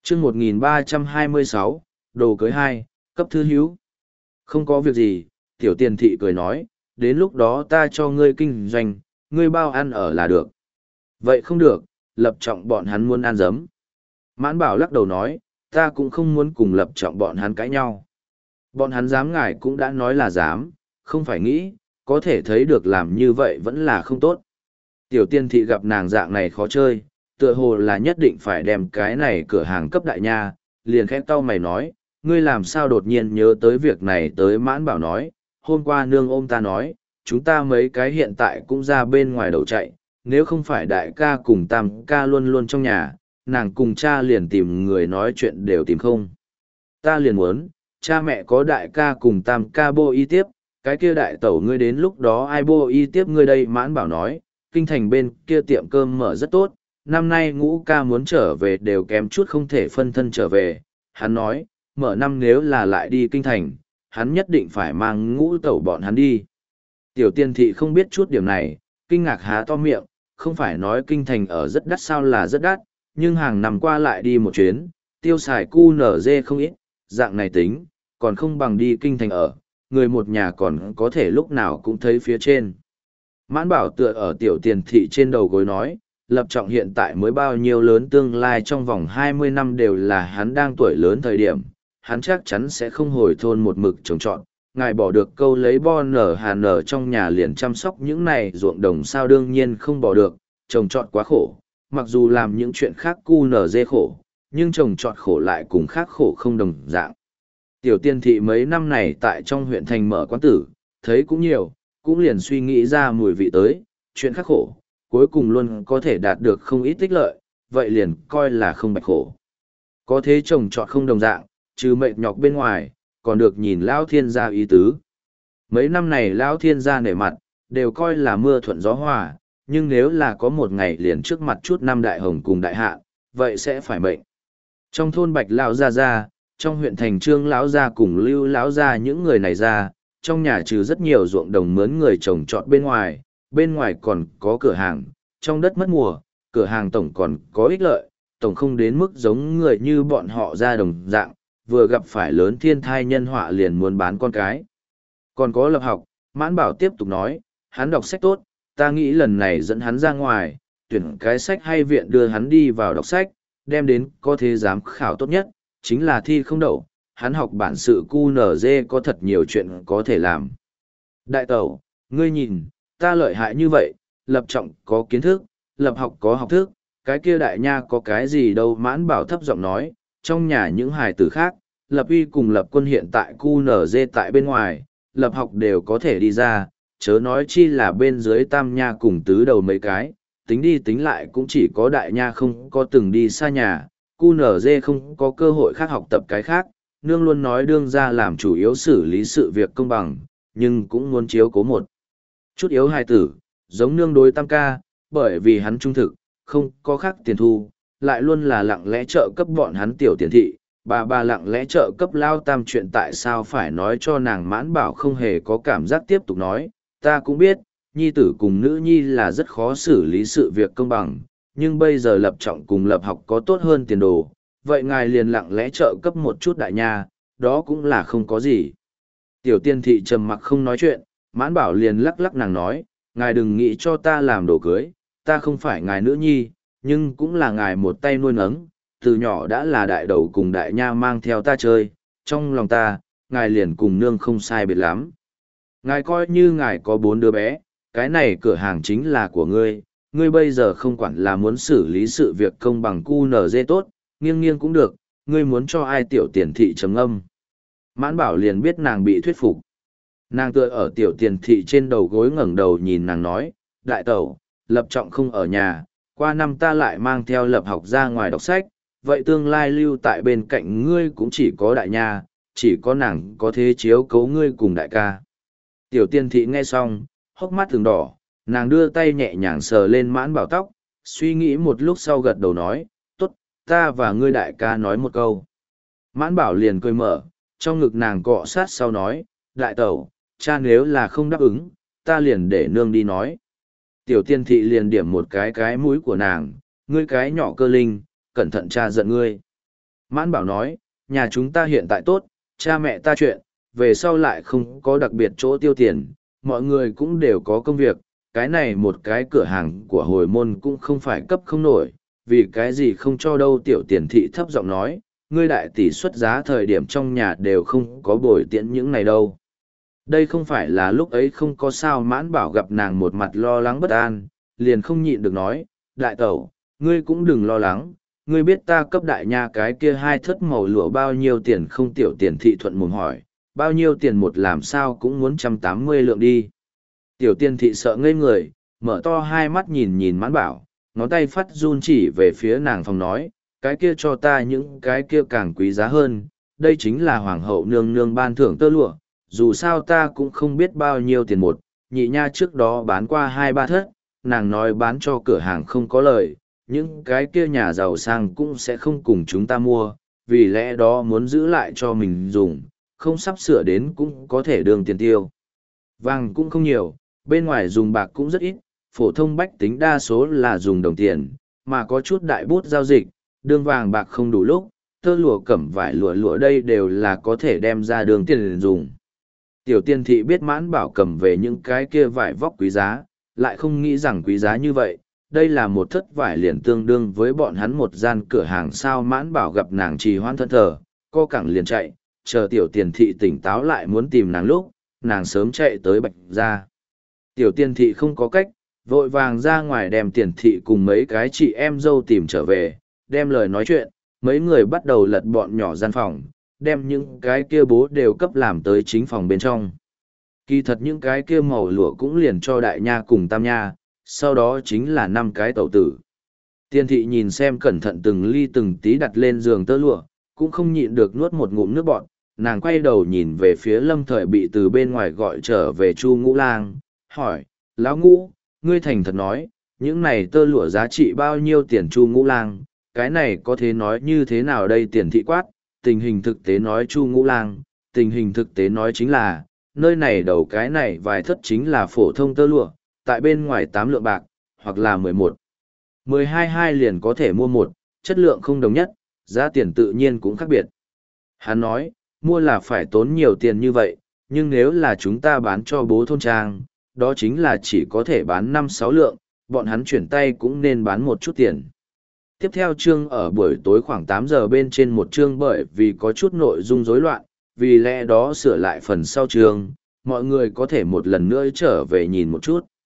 chương 1326, đồ cưới 2, cấp thư hữu. Không có việc gì, tiểu tiền thị cười nói, đến lúc đó ta cho ngươi kinh doanh, ngươi bao ăn ở là được. Vậy không được, Lập Trọng bọn hắn muốn ăn giấm. Mãn Bảo lắc đầu nói, ta cũng không muốn cùng Lập Trọng bọn hắn cãi nhau. Bọn hắn dám ngài cũng đã nói là dám, không phải nghĩ, có thể thấy được làm như vậy vẫn là không tốt. Tiểu tiên thị gặp nàng dạng này khó chơi, tựa hồ là nhất định phải đem cái này cửa hàng cấp đại nha, liền khẽ cau mày nói, ngươi làm sao đột nhiên nhớ tới việc này tới Mãn Bảo nói, hôm qua nương ôm ta nói, chúng ta mấy cái hiện tại cũng ra bên ngoài đầu chạy, nếu không phải đại ca cùng tam ca luôn luôn trong nhà, nàng cùng cha liền tìm người nói chuyện đều tìm không. Ta liền muốn, cha mẹ có đại ca cùng tam ca bô y tiếp, cái kia đại tẩu ngươi đến lúc đó ai bô y tiếp ngươi đây. Mãn Bảo nói, kinh thành bên kia tiệm cơm mở rất tốt, năm nay Ngũ ca muốn trở về đều kém chút không thể phân thân trở về. Hắn nói, mở năm nếu là lại đi kinh thành, hắn nhất định phải mang Ngũ tẩu bọn hắn đi. Tiểu tiên thị không biết chút điểm này, kinh ngạc há to miệng, không phải nói kinh thành ở rất đắt sao là rất đắt, nhưng hàng năm qua lại đi một chuyến, tiêu xài cu nở dê không ít, dạng này tính, còn không bằng đi kinh thành ở, người một nhà còn có thể lúc nào cũng thấy phía trên. Mãn Bảo tựa ở tiểu tiền thị trên đầu gối nói, Lập Trọng hiện tại mới bao nhiêu lớn, tương lai trong vòng 20 năm đều là hắn đang tuổi lớn thời điểm, hắn chắc chắn sẽ không hồi thôn một mực trồng trọt. Ngài bỏ được câu lấy bo nở hà nở trong nhà liền chăm sóc những này ruộng đồng sao, đương nhiên không bỏ được, trồng trọt quá khổ, mặc dù làm những chuyện khác cu nở dê khổ, nhưng trồng trọt khổ lại cùng khác khổ không đồng dạng. Tiểu tiên thị mấy năm này tại trong huyện thành mở quán tử, thấy cũng nhiều, cũng liền suy nghĩ ra mùi vị tới, chuyện khắc khổ, cuối cùng luôn có thể đạt được không ít tích lợi, vậy liền coi là không bạch khổ. Có thế trồng trọt không đồng dạng, trừ mệt nhọc bên ngoài, còn được nhìn Lão Thiên gia ý tứ. Mấy năm này Lão Thiên gia nể mặt, đều coi là mưa thuận gió hòa, nhưng nếu là có một ngày liền trước mặt chút năm đại hồng cùng đại hạ, vậy sẽ phải mệnh. Trong thôn Bạch Lão gia, trong huyện thành Trương Lão gia cùng Lưu Lão gia, những người này ra, trong nhà trừ rất nhiều ruộng đồng mướn người trồng trọt bên ngoài còn có cửa hàng, trong đất mất mùa, cửa hàng tổng còn có ích lợi, tổng không đến mức giống người như bọn họ ra đồng dạng, vừa gặp phải lớn thiên thai nhân họa liền muốn bán con cái. Còn có Lập Học, Mãn Bảo tiếp tục nói, hắn đọc sách tốt, ta nghĩ lần này dẫn hắn ra ngoài, tuyển cái sách hay viện đưa hắn đi vào đọc sách, đem đến có thế giám khảo tốt nhất, chính là thi không đậu, hắn học bản sự QNZ có thật nhiều chuyện có thể làm. Đại tẩu, ngươi nhìn, ta lợi hại như vậy, Lập Trọng có kiến thức, Lập Học có học thức, cái kia đại nha có cái gì đâu. Mãn Bảo thấp giọng nói, trong nhà những hài tử khác, Lập Uy cùng Lập Quân hiện tại QNZ tại bên ngoài, Lập Học đều có thể đi ra, chớ nói chi là bên dưới tam nha cùng tứ đầu mấy cái, tính đi tính lại cũng chỉ có đại nha không có từng đi xa nhà, QNZ không có cơ hội khác học tập cái khác, nương luôn nói đương ra làm chủ yếu xử lý sự việc công bằng, nhưng cũng muốn chiếu cố một chút yếu hài tử, giống nương đối tam ca, bởi vì hắn trung thực, không có khác tiền thu, lại luôn là lặng lẽ trợ cấp bọn hắn tiểu tiền thị, bà lặng lẽ trợ cấp Lao Tam, chuyện tại sao phải nói cho nàng. Mãn Bảo không hề có cảm giác, tiếp tục nói, ta cũng biết, nhi tử cùng nữ nhi là rất khó xử lý sự việc công bằng, nhưng bây giờ Lập Trọng cùng Lập Học có tốt hơn tiền đồ, vậy ngài liền lặng lẽ trợ cấp một chút đại nha, đó cũng là không có gì. Tiểu tiên thị trầm mặc không nói chuyện, Mãn Bảo liền lắc lắc nàng nói, ngài đừng nghĩ cho ta làm đồ cưới, ta không phải ngài nữ nhi, nhưng cũng là ngài một tay nuôi nấng, từ nhỏ đã là đại đầu cùng đại nha mang theo ta chơi, trong lòng ta, ngài liền cùng nương không sai biệt lắm. Ngài coi như ngài có 4 đứa bé, cái này cửa hàng chính là của ngươi, ngươi bây giờ không quản là muốn xử lý sự việc công bằng QNZ tốt, nghiêng nghiêng cũng được, ngươi muốn cho ai tiểu tiền thị trầm âm. Mãn Bảo liền biết nàng bị thuyết phục. Nàng tựa ở tiểu tiền thị trên đầu gối ngẩng đầu nhìn nàng nói, đại tẩu, Lập Trọng không ở nhà, qua năm ta lại mang theo Lập Học ra ngoài đọc sách, vậy tương lai lưu tại bên cạnh ngươi cũng chỉ có đại nha, chỉ có nàng có thế chiếu cấu ngươi cùng đại ca. Tiểu tiên thị nghe xong, hốc mắt thường đỏ, nàng đưa tay nhẹ nhàng sờ lên Mãn Bảo tóc, suy nghĩ một lúc sau gật đầu nói, tốt, ta và ngươi đại ca nói một câu. Mãn Bảo liền cười mở, trong ngực nàng cọ sát sau nói, đại tẩu, cha nếu là không đáp ứng, ta liền để nương đi nói. Tiểu tiên thị liền điểm một cái mũi của nàng, ngươi cái nhỏ cơ linh, cẩn thận cha giận ngươi. Mãn Bảo nói, nhà chúng ta hiện tại tốt, cha mẹ ta chuyện, về sau lại không có đặc biệt chỗ tiêu tiền, mọi người cũng đều có công việc, cái này một cái cửa hàng của hồi môn cũng không phải cấp không nổi, vì cái gì không cho đâu. Tiểu Tiền Thị thấp giọng nói, ngươi đại tỷ xuất giá thời điểm trong nhà đều không có bồi tiễn những này đâu. Đây không phải là lúc ấy không có sao. Mãn Bảo gặp nàng một mặt lo lắng bất an, liền không nhịn được nói, đại tẩu, ngươi cũng đừng lo lắng, ngươi biết ta cấp đại nha cái kia 2 thất màu lụa bao nhiêu tiền không? Tiểu Tiền Thị thuận mồm hỏi, bao nhiêu tiền một? Làm sao cũng muốn 180 lượng đi. Tiểu Tiền Thị sợ ngây người, mở to hai mắt nhìn nhìn Mãn Bảo, ngón tay phát run chỉ về phía nàng phòng nói, cái kia cho ta những cái kia càng quý giá hơn, đây chính là hoàng hậu nương nương ban thưởng tơ lụa, dù sao ta cũng không biết bao nhiêu tiền một. Nhị nha trước đó bán qua 2-3 thất, nàng nói bán cho cửa hàng không có lời, những cái kia nhà giàu sang cũng sẽ không cùng chúng ta mua, vì lẽ đó muốn giữ lại cho mình dùng, không sắp sửa đến cũng có thể đương tiền tiêu. Vàng cũng không nhiều, bên ngoài dùng bạc cũng rất ít, phổ thông bách tính đa số là dùng đồng tiền, mà có chút đại bút giao dịch, đương vàng bạc không đủ lúc, tơ lụa cẩm vải lụa đây đều là có thể đem ra đường tiền dùng. Tiểu Tiên Thị biết Mãn Bảo cầm về những cái kia vải vóc quý giá, lại không nghĩ rằng quý giá như vậy, đây là một thất vải liền tương đương với bọn hắn một gian cửa hàng sao. Mãn Bảo gặp nàng trì hoãn thân thờ, co cẳng liền chạy, chờ Tiểu Tiên Thị tỉnh táo lại muốn tìm nàng lúc, nàng sớm chạy tới Bạch gia. Tiểu Tiên Thị không có cách, vội vàng ra ngoài đem Tiền Thị cùng mấy cái chị em dâu tìm trở về, đem lời nói chuyện, mấy người bắt đầu lật bọn nhỏ gian phòng, đem những cái kia bố đều cấp làm tới chính phòng bên trong. Kỳ thật những cái kia màu lụa cũng liền cho đại nha cùng tam nha, sau đó chính là 5 cái tẩu tử. Tiên Thị nhìn xem cẩn thận từng ly từng tí đặt lên giường tơ lụa, cũng không nhịn được nuốt một ngụm nước bọt, nàng quay đầu nhìn về phía Lâm Thời bị từ bên ngoài gọi trở về Chu Ngũ Lang, hỏi, lão Ngũ, ngươi thành thật nói, những này tơ lụa giá trị bao nhiêu tiền? Chu Ngũ Lang, cái này có thể nói như thế nào đây? Tiền Thị quát, tình hình thực tế nói. Chu Ngũ Lang, tình hình thực tế nói chính là, nơi này đầu cái này vài thất chính là phổ thông tơ lụa, tại bên ngoài 8 lượng bạc, hoặc là 11, 12 liền có thể mua một, chất lượng không đồng nhất, giá tiền tự nhiên cũng khác biệt. Hắn nói, mua là phải tốn nhiều tiền như vậy, nhưng nếu là chúng ta bán cho bố thôn trang, đó chính là chỉ có thể bán 5-6 lượng, bọn hắn chuyển tay cũng nên bán một chút tiền. Tiếp theo chương ở buổi tối khoảng 8 giờ bên trên một chương, bởi vì có chút nội dung rối loạn, vì lẽ đó sửa lại phần sau chương, mọi người có thể một lần nữa trở về nhìn một chút.